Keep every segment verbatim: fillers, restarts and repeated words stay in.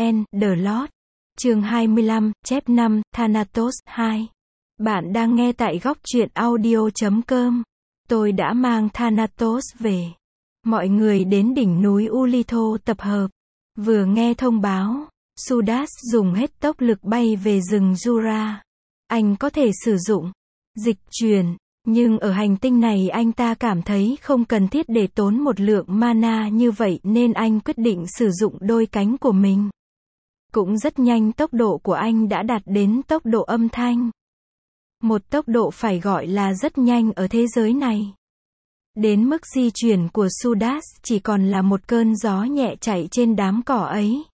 en, The Lord. Chương hai mươi lăm, chép năm, Thanatos, hai. Bạn đang nghe tại góc truyện audio chấm com. Tôi đã mang Thanatos về. Mọi người đến đỉnh núi Ulitho tập hợp. Vừa nghe thông báo, Sudas dùng hết tốc lực bay về rừng Jura. Anh có thể sử dụng dịch chuyển, nhưng ở hành tinh này anh ta cảm thấy không cần thiết để tốn một lượng mana như vậy nên anh quyết định sử dụng đôi cánh của mình. Cũng rất nhanh tốc độ của anh đã đạt đến tốc độ âm thanh. Một tốc độ phải gọi là rất nhanh ở thế giới này. Đến mức di chuyển của Sudas chỉ còn là một cơn gió nhẹ chạy trên đám cỏ ấy.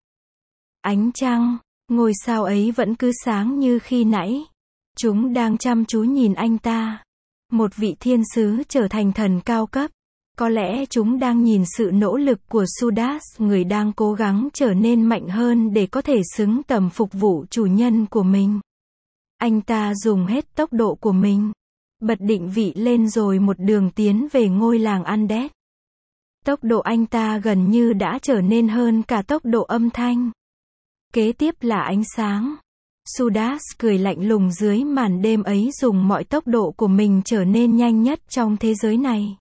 Ánh trăng, ngôi sao ấy vẫn cứ sáng như khi nãy. Chúng đang chăm chú nhìn anh ta. Một vị thiên sứ trở thành thần cao cấp. Có lẽ chúng đang nhìn sự nỗ lực của Sudas, người đang cố gắng trở nên mạnh hơn để có thể xứng tầm phục vụ chủ nhân của mình. Anh ta dùng hết tốc độ của mình. Bật định vị lên rồi một đường tiến về ngôi làng Undead. Tốc độ anh ta gần như đã trở nên hơn cả tốc độ âm thanh. Kế tiếp là ánh sáng. Sudas cười lạnh lùng dưới màn đêm ấy, dùng mọi tốc độ của mình trở nên nhanh nhất trong thế giới này.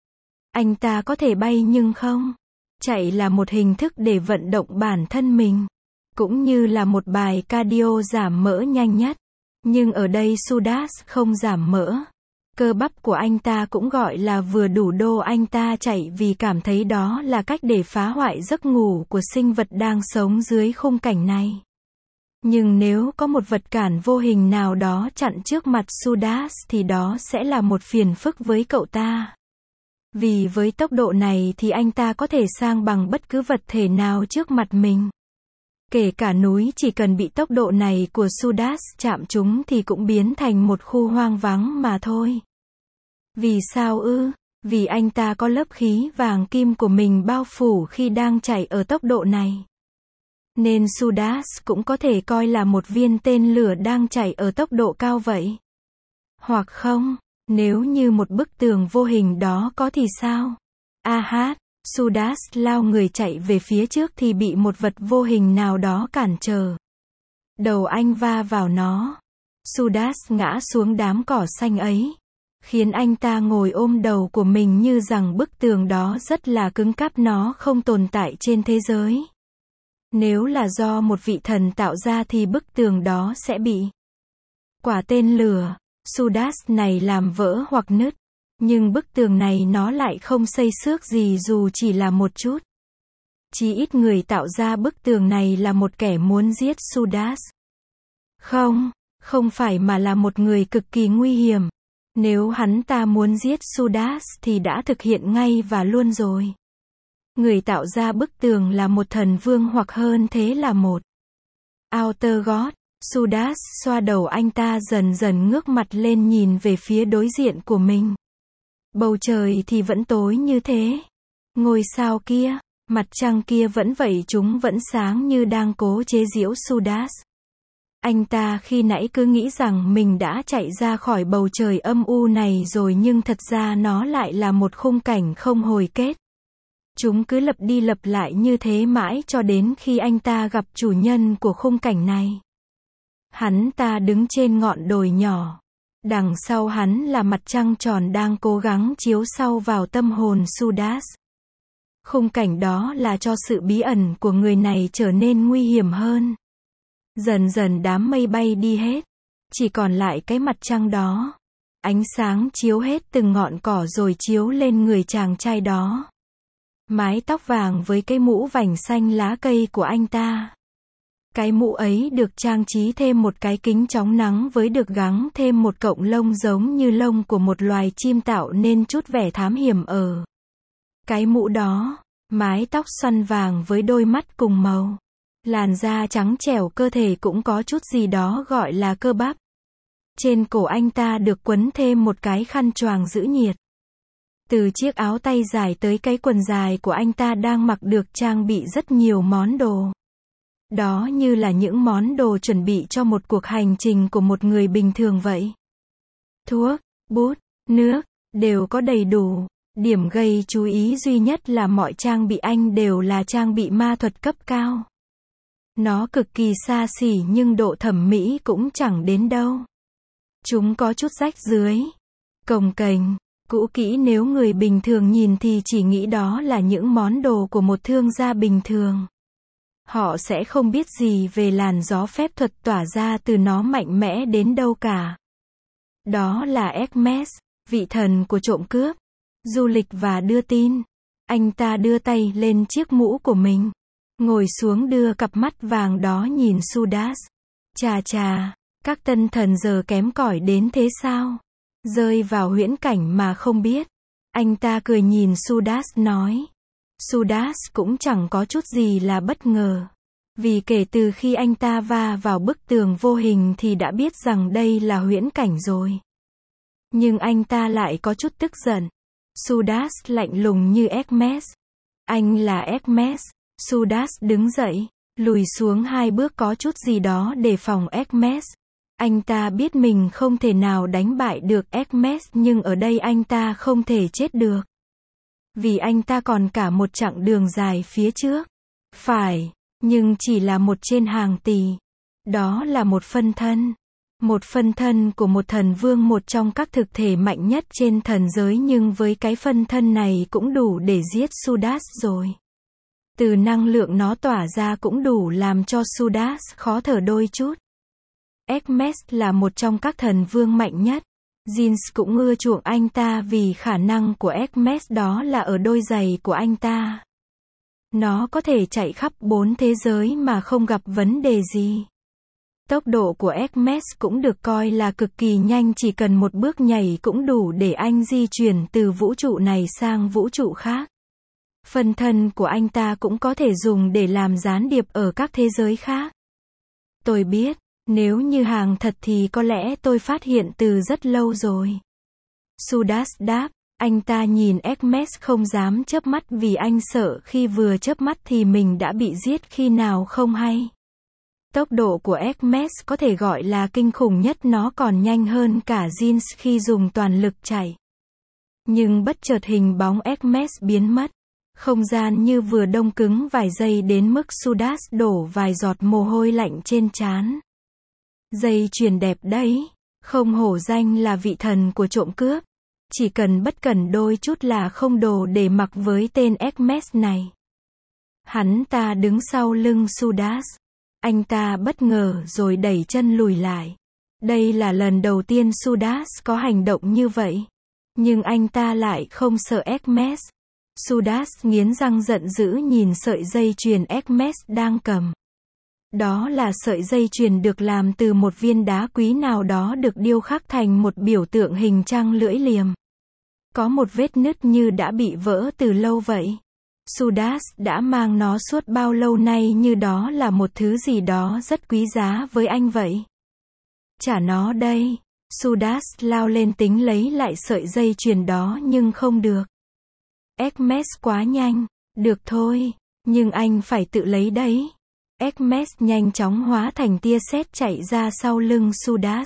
Anh ta có thể bay nhưng không. Chạy là một hình thức để vận động bản thân mình. Cũng như là một bài cardio giảm mỡ nhanh nhất. Nhưng ở đây Sudas không giảm mỡ. Cơ bắp của anh ta cũng gọi là vừa đủ đô. Anh ta chạy vì cảm thấy đó là cách để phá hoại giấc ngủ của sinh vật đang sống dưới khung cảnh này. Nhưng nếu có một vật cản vô hình nào đó chặn trước mặt Sudas thì đó sẽ là một phiền phức với cậu ta. Vì với tốc độ này thì anh ta có thể sang bằng bất cứ vật thể nào trước mặt mình. Kể cả núi, chỉ cần bị tốc độ này của Sudas chạm chúng thì cũng biến thành một khu hoang vắng mà thôi. Vì sao ư? Vì anh ta có lớp khí vàng kim của mình bao phủ khi đang chạy ở tốc độ này. Nên Sudas cũng có thể coi là một viên tên lửa đang chạy ở tốc độ cao vậy. Hoặc không, nếu như một bức tường vô hình đó có thì sao? A hát, Sudas lao người chạy về phía trước thì bị một vật vô hình nào đó cản trở. Đầu anh va vào nó. Sudas ngã xuống đám cỏ xanh ấy. Khiến anh ta ngồi ôm đầu của mình như rằng bức tường đó rất là cứng cáp, nó không tồn tại trên thế giới. Nếu là do một vị thần tạo ra thì bức tường đó sẽ bị quả tên lửa Sudas này làm vỡ hoặc nứt. Nhưng bức tường này nó lại không xây xước gì dù chỉ là một chút. Chỉ ít người tạo ra bức tường này là một kẻ muốn giết Sudas. Không, không phải mà là một người cực kỳ nguy hiểm. Nếu hắn ta muốn giết Sudas thì đã thực hiện ngay và luôn rồi. Người tạo ra bức tường là một thần vương hoặc hơn thế là một Outer God. Sudas xoa đầu, anh ta dần dần ngước mặt lên nhìn về phía đối diện của mình. Bầu trời thì vẫn tối như thế. Ngôi sao kia, mặt trăng kia vẫn vậy, chúng vẫn sáng như đang cố chế giễu Sudas. Anh ta khi nãy cứ nghĩ rằng mình đã chạy ra khỏi bầu trời âm u này rồi, nhưng thật ra nó lại là một khung cảnh không hồi kết. Chúng cứ lặp đi lặp lại như thế mãi cho đến khi anh ta gặp chủ nhân của khung cảnh này. Hắn ta đứng trên ngọn đồi nhỏ. Đằng sau hắn là mặt trăng tròn đang cố gắng chiếu sâu vào tâm hồn Sudas. Khung cảnh đó là cho sự bí ẩn của người này trở nên nguy hiểm hơn. Dần dần đám mây bay đi hết. Chỉ còn lại cái mặt trăng đó. Ánh sáng chiếu hết từng ngọn cỏ rồi chiếu lên người chàng trai đó. Mái tóc vàng với cái mũ vành xanh lá cây của anh ta. Cái mũ ấy được trang trí thêm một cái kính chống nắng với được gắn thêm một cọng lông giống như lông của một loài chim, tạo nên chút vẻ thám hiểm ở cái mũ đó. Mái tóc xoăn vàng với đôi mắt cùng màu. Làn da trắng trẻo, cơ thể cũng có chút gì đó gọi là cơ bắp. Trên cổ anh ta được quấn thêm một cái khăn choàng giữ nhiệt. Từ chiếc áo tay dài tới cái quần dài của anh ta đang mặc được trang bị rất nhiều món đồ. Đó như là những món đồ chuẩn bị cho một cuộc hành trình của một người bình thường vậy. Thuốc, bút, nước, đều có đầy đủ. Điểm gây chú ý duy nhất là mọi trang bị anh đều là trang bị ma thuật cấp cao. Nó cực kỳ xa xỉ nhưng độ thẩm mỹ cũng chẳng đến đâu. Chúng có chút rách dưới, cồng kềnh, cũ kỹ, nếu người bình thường nhìn thì chỉ nghĩ đó là những món đồ của một thương gia bình thường. Họ sẽ không biết gì về làn gió phép thuật tỏa ra từ nó mạnh mẽ đến đâu cả. Đó là Hermes, vị thần của trộm cướp, du lịch và đưa tin. Anh ta đưa tay lên chiếc mũ của mình, ngồi xuống đưa cặp mắt vàng đó nhìn Judas. Chà chà, các tân thần giờ kém cỏi đến thế sao? Rơi vào huyễn cảnh mà không biết. Anh ta cười nhìn Judas nói. Judas cũng chẳng có chút gì là bất ngờ. Vì kể từ khi anh ta va vào bức tường vô hình thì đã biết rằng đây là huyễn cảnh rồi. Nhưng anh ta lại có chút tức giận. Judas lạnh lùng như Hermes. Anh là Hermes. Judas đứng dậy, lùi xuống hai bước có chút gì đó để phòng Hermes. Anh ta biết mình không thể nào đánh bại được Hermes, nhưng ở đây anh ta không thể chết được. Vì anh ta còn cả một chặng đường dài phía trước. Phải, nhưng chỉ là một trên hàng tỷ. Đó là một phân thân. Một phân thân của một thần vương, một trong các thực thể mạnh nhất trên thần giới, nhưng với cái phân thân này cũng đủ để giết Judas rồi. Từ năng lượng nó tỏa ra cũng đủ làm cho Judas khó thở đôi chút. Hermes là một trong các thần vương mạnh nhất. Jinx cũng ưa chuộng anh ta vì khả năng của Hermes đó là ở đôi giày của anh ta. Nó có thể chạy khắp bốn thế giới mà không gặp vấn đề gì. Tốc độ của Hermes cũng được coi là cực kỳ nhanh, chỉ cần một bước nhảy cũng đủ để anh di chuyển từ vũ trụ này sang vũ trụ khác. Phân thân của anh ta cũng có thể dùng để làm gián điệp ở các thế giới khác. Tôi biết, nếu như hàng thật thì có lẽ tôi phát hiện từ rất lâu rồi. Judas đáp, anh ta nhìn Hermes không dám chớp mắt vì anh sợ khi vừa chớp mắt thì mình đã bị giết khi nào không hay. Tốc độ của Hermes có thể gọi là kinh khủng nhất, nó còn nhanh hơn cả Jinx khi dùng toàn lực chạy. Nhưng bất chợt hình bóng Hermes biến mất. Không gian như vừa đông cứng vài giây đến mức Judas đổ vài giọt mồ hôi lạnh trên trán. Dây chuyền đẹp đấy, không hổ danh là vị thần của trộm cướp. Chỉ cần bất cẩn đôi chút là không đồ để mặc với tên Hermes này. Hắn ta đứng sau lưng Judas. Anh ta bất ngờ rồi đẩy chân lùi lại. Đây là lần đầu tiên Judas có hành động như vậy. Nhưng anh ta lại không sợ Hermes. Judas nghiến răng giận dữ nhìn sợi dây chuyền Hermes đang cầm. Đó là sợi dây chuyền được làm từ một viên đá quý nào đó được điêu khắc thành một biểu tượng hình trăng lưỡi liềm. Có một vết nứt như đã bị vỡ từ lâu vậy. Judas đã mang nó suốt bao lâu nay như đó là một thứ gì đó rất quý giá với anh vậy. Trả nó đây. Judas lao lên tính lấy lại sợi dây chuyền đó nhưng không được. Hermes quá nhanh. Được thôi, nhưng anh phải tự lấy đấy. Hermes nhanh chóng hóa thành tia sét chạy ra sau lưng Judas.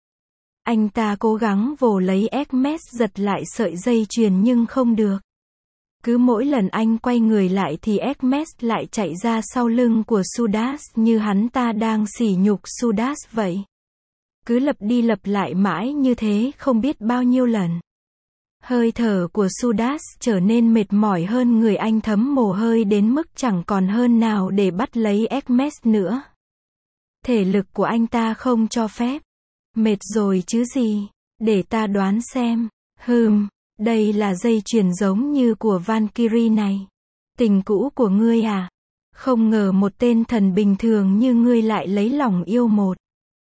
Anh ta cố gắng vồ lấy Hermes giật lại sợi dây chuyền nhưng không được. Cứ mỗi lần anh quay người lại thì Hermes lại chạy ra sau lưng của Judas như hắn ta đang sỉ nhục Judas vậy. Cứ lặp đi lặp lại mãi như thế không biết bao nhiêu lần. Hơi thở của Judas trở nên mệt mỏi hơn người, anh thấm mồ hôi đến mức chẳng còn hơn nào để bắt lấy Hermes nữa. Thể lực của anh ta không cho phép. Mệt rồi chứ gì, để ta đoán xem. Hừm, đây là dây chuyền giống như của Valkyrie này. Tình cũ của ngươi à? Không ngờ một tên thần bình thường như ngươi lại lấy lòng yêu một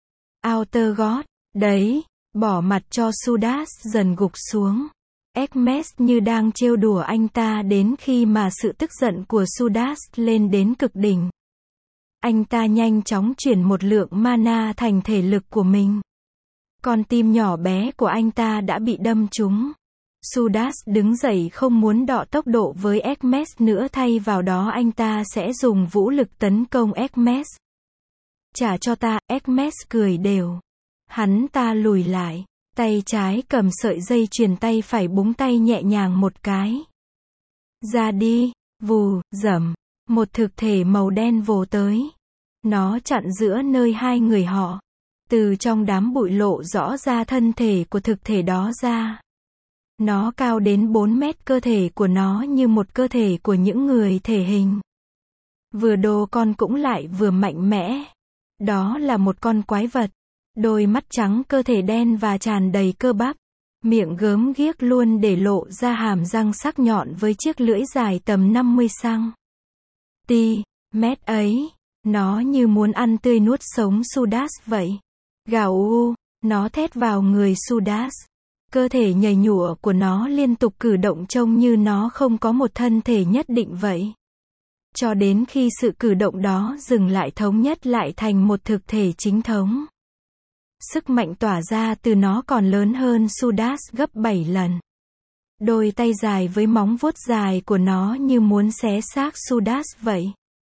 Outer God. Đấy, bỏ mặt cho Judas dần gục xuống. Hermes như đang trêu đùa anh ta đến khi mà sự tức giận của Judas lên đến cực đỉnh. Anh ta nhanh chóng chuyển một lượng mana thành thể lực của mình. Con tim nhỏ bé của anh ta đã bị đâm trúng. Judas đứng dậy không muốn đọ tốc độ với Hermes nữa, thay vào đó anh ta sẽ dùng vũ lực tấn công Hermes. Trả cho ta, Hermes cười đều. Hắn ta lùi lại, tay trái cầm sợi dây chuyền, tay phải búng tay nhẹ nhàng một cái. Ra đi, vù, dầm, một thực thể màu đen vồ tới. Nó chặn giữa nơi hai người họ. Từ trong đám bụi lộ rõ ra thân thể của thực thể đó ra. Nó cao đến bốn mét, cơ thể của nó như một cơ thể của những người thể hình. Vừa đồ con cũng lại vừa mạnh mẽ. Đó là một con quái vật. Đôi mắt trắng, cơ thể đen và tràn đầy cơ bắp. Miệng gớm ghiếc luôn để lộ ra hàm răng sắc nhọn với chiếc lưỡi dài tầm năm mươi xăng-ti-mét ấy. Nó như muốn ăn tươi nuốt sống Sudas vậy. Gào u, nó thét vào người Sudas. Cơ thể nhầy nhụa của nó liên tục cử động trông như nó không có một thân thể nhất định vậy. Cho đến khi sự cử động đó dừng lại, thống nhất lại thành một thực thể chính thống. Sức mạnh tỏa ra từ nó còn lớn hơn Sudas gấp bảy lần. Đôi tay dài với móng vuốt dài của nó như muốn xé xác Sudas vậy.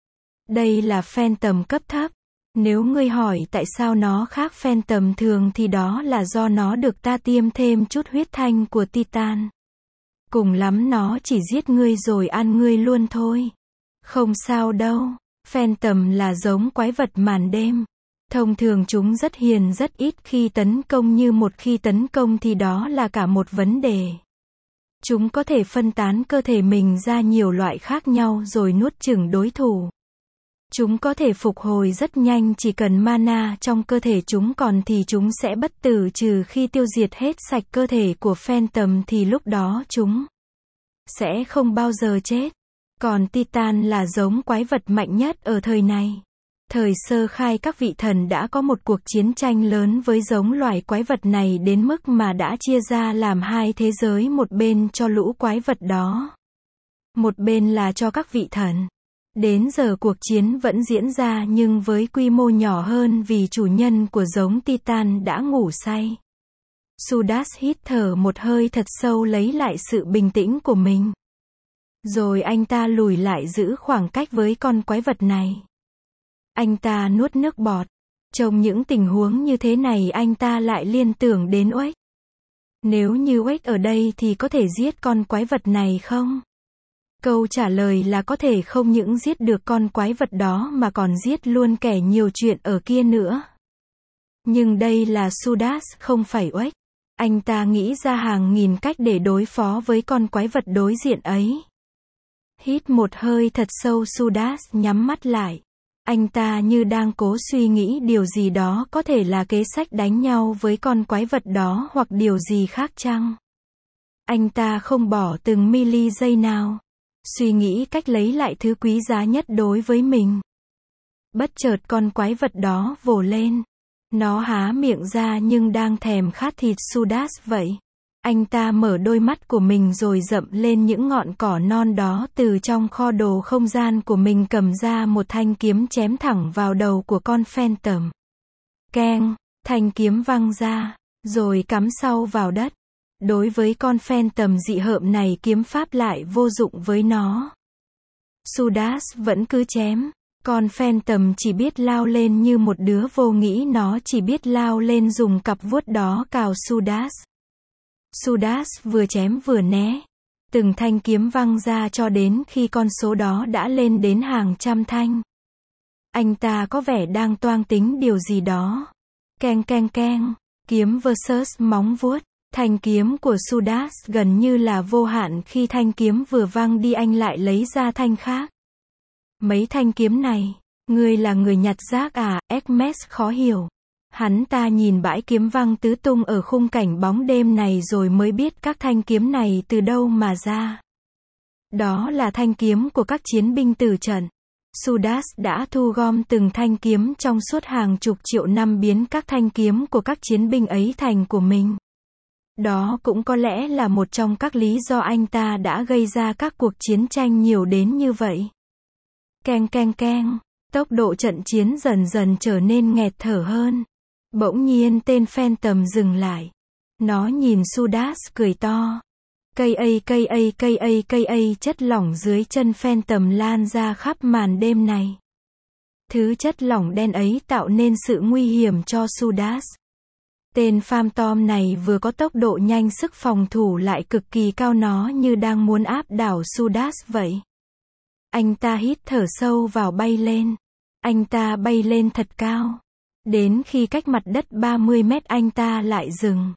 Đây là Phantom cấp thấp. Nếu ngươi hỏi tại sao nó khác Phantom thường thì đó là do nó được ta tiêm thêm chút huyết thanh của Titan. Cùng lắm nó chỉ giết ngươi rồi ăn ngươi luôn thôi. Không sao đâu. Phantom là giống quái vật màn đêm. Thông thường chúng rất hiền, rất ít khi tấn công, như một khi tấn công thì đó là cả một vấn đề. Chúng có thể phân tán cơ thể mình ra nhiều loại khác nhau rồi nuốt chửng đối thủ. Chúng có thể phục hồi rất nhanh, chỉ cần mana trong cơ thể chúng còn thì chúng sẽ bất tử, trừ khi tiêu diệt hết sạch cơ thể của Phantom thì lúc đó chúng sẽ không bao giờ chết. Còn Titan là giống quái vật mạnh nhất ở thời này. Thời sơ khai các vị thần đã có một cuộc chiến tranh lớn với giống loài quái vật này đến mức mà đã chia ra làm hai thế giới, một bên cho lũ quái vật đó, một bên là cho các vị thần. Đến giờ cuộc chiến vẫn diễn ra nhưng với quy mô nhỏ hơn vì chủ nhân của giống Titan đã ngủ say. Sudas hít thở một hơi thật sâu lấy lại sự bình tĩnh của mình. Rồi anh ta lùi lại giữ khoảng cách với con quái vật này. Anh ta nuốt nước bọt. Trong những tình huống như thế này anh ta lại liên tưởng đến Oếch. Nếu như Oếch ở đây thì có thể giết con quái vật này không? Câu trả lời là có thể, không những giết được con quái vật đó mà còn giết luôn kẻ nhiều chuyện ở kia nữa. Nhưng đây là Sudas, không phải Oếch. Anh ta nghĩ ra hàng nghìn cách để đối phó với con quái vật đối diện ấy. Hít một hơi thật sâu, Sudas nhắm mắt lại. Anh ta như đang cố suy nghĩ điều gì đó, có thể là kế sách đánh nhau với con quái vật đó hoặc điều gì khác chăng? Anh ta không bỏ từng mili giây nào. Suy nghĩ cách lấy lại thứ quý giá nhất đối với mình. Bất chợt con quái vật đó vồ lên. Nó há miệng ra nhưng đang thèm khát thịt Sudas vậy. Anh ta mở đôi mắt của mình rồi dậm lên những ngọn cỏ non đó, từ trong kho đồ không gian của mình cầm ra một thanh kiếm chém thẳng vào đầu của con Phantom. Keng, thanh kiếm văng ra, rồi cắm sau vào đất. Đối với con Phantom dị hợm này, kiếm pháp lại vô dụng với nó. Sudas vẫn cứ chém. Con Phantom chỉ biết lao lên như một đứa vô nghĩ, nó chỉ biết lao lên dùng cặp vuốt đó cào Sudas. Sudas vừa chém vừa né. Từng thanh kiếm văng ra cho đến khi con số đó đã lên đến hàng trăm thanh. Anh ta có vẻ đang toan tính điều gì đó. Keng keng keng, kiếm versus móng vuốt. Thanh kiếm của Sudas gần như là vô hạn, khi thanh kiếm vừa văng đi anh lại lấy ra thanh khác. Mấy thanh kiếm này, ngươi là người nhặt rác à? Hermes khó hiểu. Hắn ta nhìn bãi kiếm văng tứ tung ở khung cảnh bóng đêm này rồi mới biết các thanh kiếm này từ đâu mà ra. Đó là thanh kiếm của các chiến binh tử trận. Sudas đã thu gom từng thanh kiếm trong suốt hàng chục triệu năm, biến các thanh kiếm của các chiến binh ấy thành của mình. Đó cũng có lẽ là một trong các lý do anh ta đã gây ra các cuộc chiến tranh nhiều đến như vậy. Keng keng keng, tốc độ trận chiến dần dần trở nên nghẹt thở hơn. Bỗng nhiên tên Phantom dừng lại. Nó nhìn Sudas cười to. Cây a cây a cây a cây a chất lỏng dưới chân Phantom lan ra khắp màn đêm này. Thứ chất lỏng đen ấy tạo nên sự nguy hiểm cho Sudas. Tên Phantom này vừa có tốc độ nhanh, sức phòng thủ lại cực kỳ cao, nó như đang muốn áp đảo Sudas vậy. Anh ta hít thở sâu vào, bay lên. Anh ta bay lên thật cao. Đến khi cách mặt đất ba mươi mét anh ta lại dừng.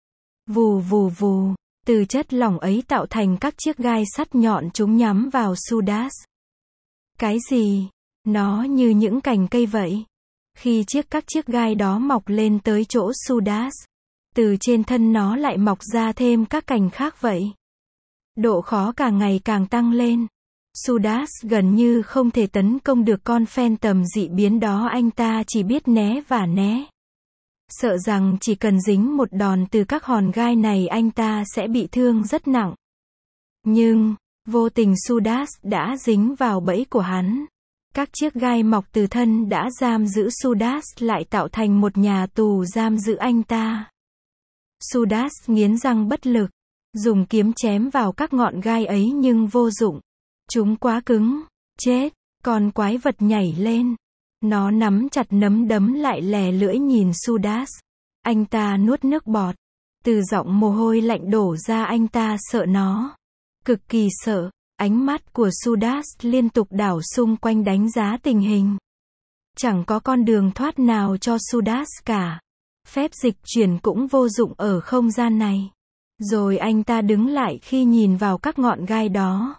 Vù vù vù, từ chất lỏng ấy tạo thành các chiếc gai sắt nhọn chúng nhắm vào Sudas. Cái gì? Nó như những cành cây vậy. Khi chiếc các chiếc gai đó mọc lên tới chỗ Sudas, từ trên thân nó lại mọc ra thêm các cành khác vậy. Độ khó càng ngày càng tăng lên. Sudas gần như không thể tấn công được con Phantom dị biến đó, anh ta chỉ biết né và né. Sợ rằng chỉ cần dính một đòn từ các hòn gai này anh ta sẽ bị thương rất nặng. Nhưng, vô tình Sudas đã dính vào bẫy của hắn. Các chiếc gai mọc từ thân đã giam giữ Sudas lại tạo thành một nhà tù giam giữ anh ta. Sudas nghiến răng bất lực, dùng kiếm chém vào các ngọn gai ấy nhưng vô dụng. Chúng quá cứng. Chết. Con quái vật nhảy lên. Nó nắm chặt nắm đấm lại lè lưỡi nhìn Sudas. Anh ta nuốt nước bọt. Từ giọng mồ hôi lạnh đổ ra, anh ta sợ nó. Cực kỳ sợ. Ánh mắt của Sudas liên tục đảo xung quanh đánh giá tình hình. Chẳng có con đường thoát nào cho Sudas cả. Phép dịch chuyển cũng vô dụng ở không gian này. Rồi anh ta đứng lại khi nhìn vào các ngọn gai đó.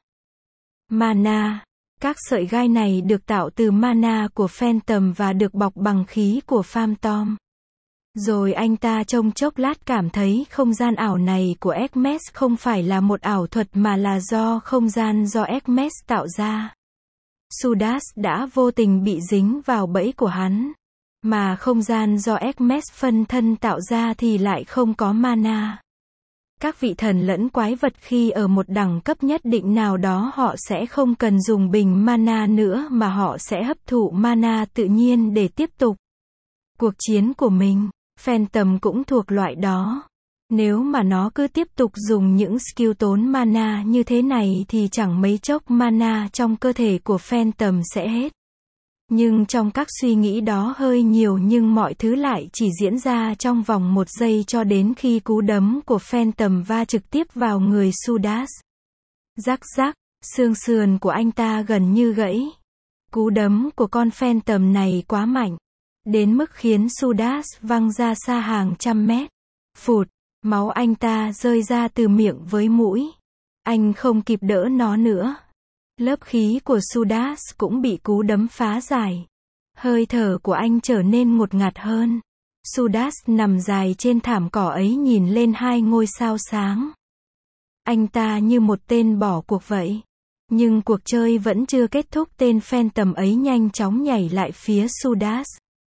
Mana. Các sợi gai này được tạo từ mana của Phantom và được bọc bằng khí của Phantom. Rồi anh ta trong chốc lát cảm thấy không gian ảo này của Hermes không phải là một ảo thuật mà là do không gian do Hermes tạo ra. Sudas đã vô tình bị dính vào bẫy của hắn. Mà không gian do Hermes phân thân tạo ra thì lại không có mana. Các vị thần lẫn quái vật khi ở một đẳng cấp nhất định nào đó họ sẽ không cần dùng bình mana nữa mà họ sẽ hấp thụ mana tự nhiên để tiếp tục cuộc chiến của mình. Phantom cũng thuộc loại đó. Nếu mà nó cứ tiếp tục dùng những skill tốn mana như thế này thì chẳng mấy chốc mana trong cơ thể của Phantom sẽ hết. Nhưng trong các suy nghĩ đó hơi nhiều nhưng mọi thứ lại chỉ diễn ra trong vòng một giây cho đến khi cú đấm của Phantom va trực tiếp vào người Sudas. Rắc rắc, xương sườn của anh ta gần như gãy. Cú đấm của con Phantom này quá mạnh. Đến mức khiến Sudas văng ra xa hàng trăm mét. Phụt, máu anh ta rơi ra từ miệng với mũi. Anh không kịp đỡ nó nữa. Lớp khí của Sudas cũng bị cú đấm phá giải. Hơi thở của anh trở nên ngột ngạt hơn. Sudas nằm dài trên thảm cỏ ấy nhìn lên hai ngôi sao sáng. Anh ta như một tên bỏ cuộc vậy. Nhưng cuộc chơi vẫn chưa kết thúc, tên Phantom ấy nhanh chóng nhảy lại phía Sudas.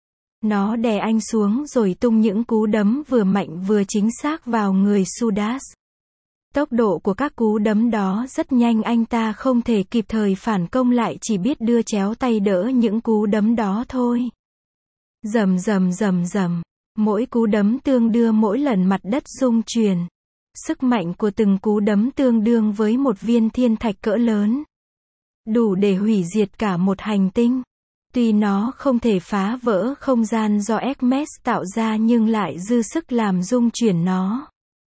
Nó đè anh xuống rồi tung những cú đấm vừa mạnh vừa chính xác vào người Sudas. Tốc độ của các cú đấm đó rất nhanh, anh ta không thể kịp thời phản công lại, chỉ biết đưa chéo tay đỡ những cú đấm đó thôi. Rầm rầm rầm rầm, mỗi cú đấm tương đưa mỗi lần mặt đất rung chuyển. Sức mạnh của từng cú đấm tương đương với một viên thiên thạch cỡ lớn. Đủ để hủy diệt cả một hành tinh. Tuy nó không thể phá vỡ không gian do Hermes tạo ra nhưng lại dư sức làm rung chuyển nó.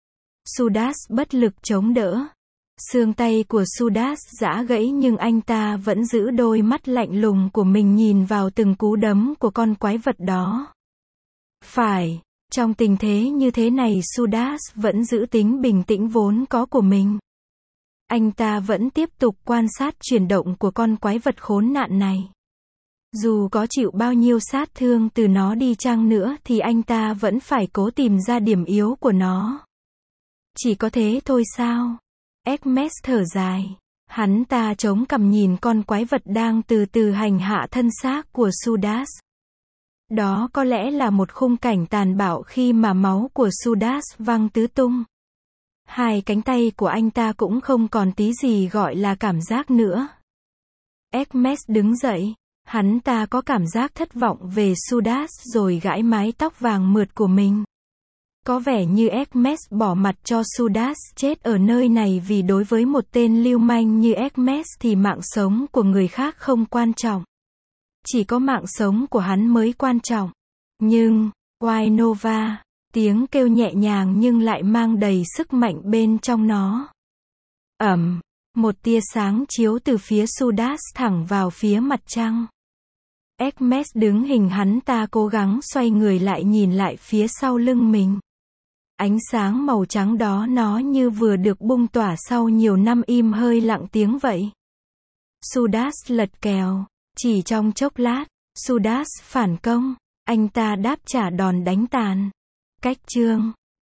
Sudas bất lực chống đỡ. Xương tay của Sudas giã gãy nhưng anh ta vẫn giữ đôi mắt lạnh lùng của mình nhìn vào từng cú đấm của con quái vật đó. Phải, trong tình thế như thế này Sudas vẫn giữ tính bình tĩnh vốn có của mình. Anh ta vẫn tiếp tục quan sát chuyển động của con quái vật khốn nạn này. Dù có chịu bao nhiêu sát thương từ nó đi chăng nữa thì anh ta vẫn phải cố tìm ra điểm yếu của nó. Chỉ có thế thôi sao? Hermes thở dài. Hắn ta chống cằm nhìn con quái vật đang từ từ hành hạ thân xác của Sudas. Đó có lẽ là một khung cảnh tàn bạo khi mà máu của Sudas văng tứ tung. Hai cánh tay của anh ta cũng không còn tí gì gọi là cảm giác nữa. Hermes đứng dậy. Hắn ta có cảm giác thất vọng về Sudas rồi gãi mái tóc vàng mượt của mình. Có vẻ như Hermes bỏ mặt cho Sudas chết ở nơi này vì đối với một tên lưu manh như Hermes thì mạng sống của người khác không quan trọng. Chỉ có mạng sống của hắn mới quan trọng. Nhưng, White Nova, tiếng kêu nhẹ nhàng nhưng lại mang đầy sức mạnh bên trong nó. Ẩm, một tia sáng chiếu từ phía Sudas thẳng vào phía mặt trăng. Hermes đứng hình hắn ta cố gắng xoay người lại nhìn lại phía sau lưng mình. Ánh sáng màu trắng đó nó như vừa được bung tỏa sau nhiều năm im hơi lặng tiếng vậy. Judas lật kèo. Chỉ trong chốc lát, Judas phản công. Anh ta đáp trả đòn đánh tàn. Cách chương